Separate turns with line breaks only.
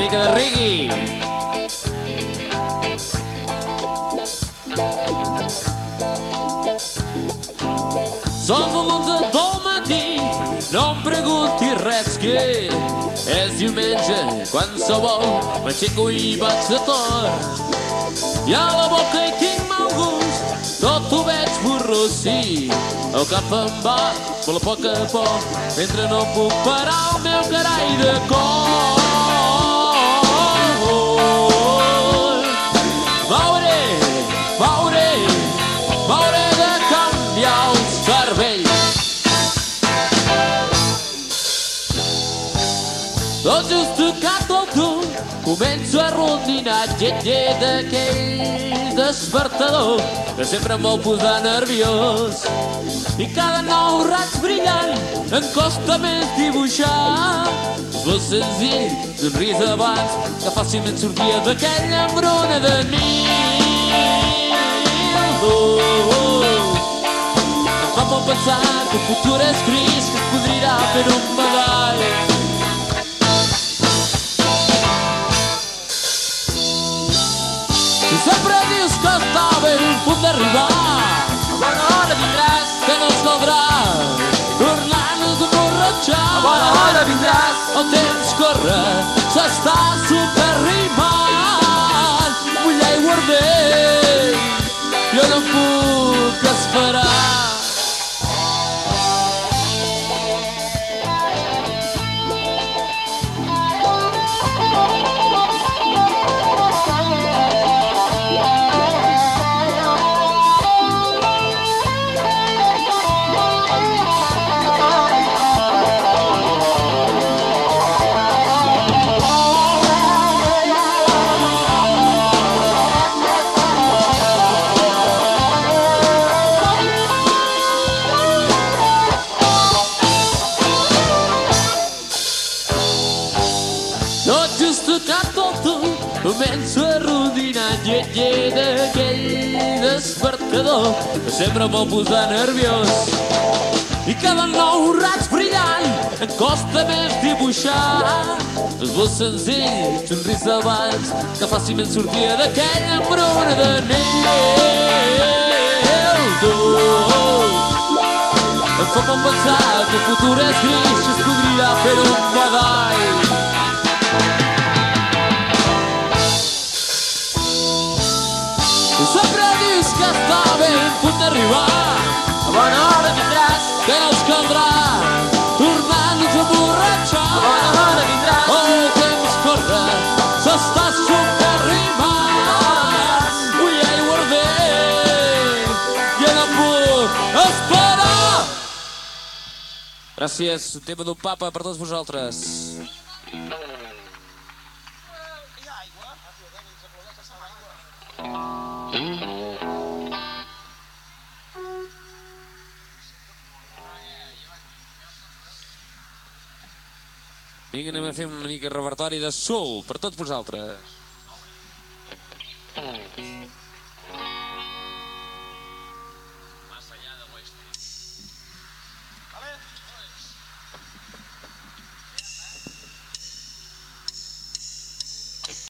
mica de reggae. Som els 11 del matí, no em preguntis res que és diumenge. Qualsevol m'aixeco i vaig de tot. I a la boca hi tinc mal gust, tot ho veig borrós, sí. El cap em va, per a poc, mentre no puc parar el meu carai de cor. M'hauré de canviar el cervell. Tot just tocat el dur, començo a rondinar llet d'aquell despertador que sempre em vol posar nerviós. I cada nou raig brillant em costa més dibuixar. Fos senzill, somris abans que fàcilment sortia d'aquella embruna de nit. Em fa por pensar que el futur és gris, que es podrirà per un badall. Tu sempre dius que està ben a punt d'arribar. A bona hora vindràs, que no es caldrà tornar-nos a emborratxar. A bona hora vindràs, el temps corre, s'està superrimant. Vull aiguardent, jo no puc esperar. Començo a rodinar llet d'aquell despertador que sempre em vol posar nerviós. I cada nou raig brillant em costa més dibuixar. Esbós senzill, somris abans que fàcilment sortia d'aquella embruna de neu. Em fa com pensar que el futur és gris, que es podria fer un badall. Sempre dius que està ben a punt d'arribar. A bona hora vindràs, que no es caldrà tornar-nos a emborratxar. A bona hora vindràs, el temps corre, s'està superrimant. Vull aiguardent, jo no puc esperar. Gràcies, un tema d'un papa per tots vosaltres. Vinga, anem a fer una mica de repertori de soul per tots vosaltres.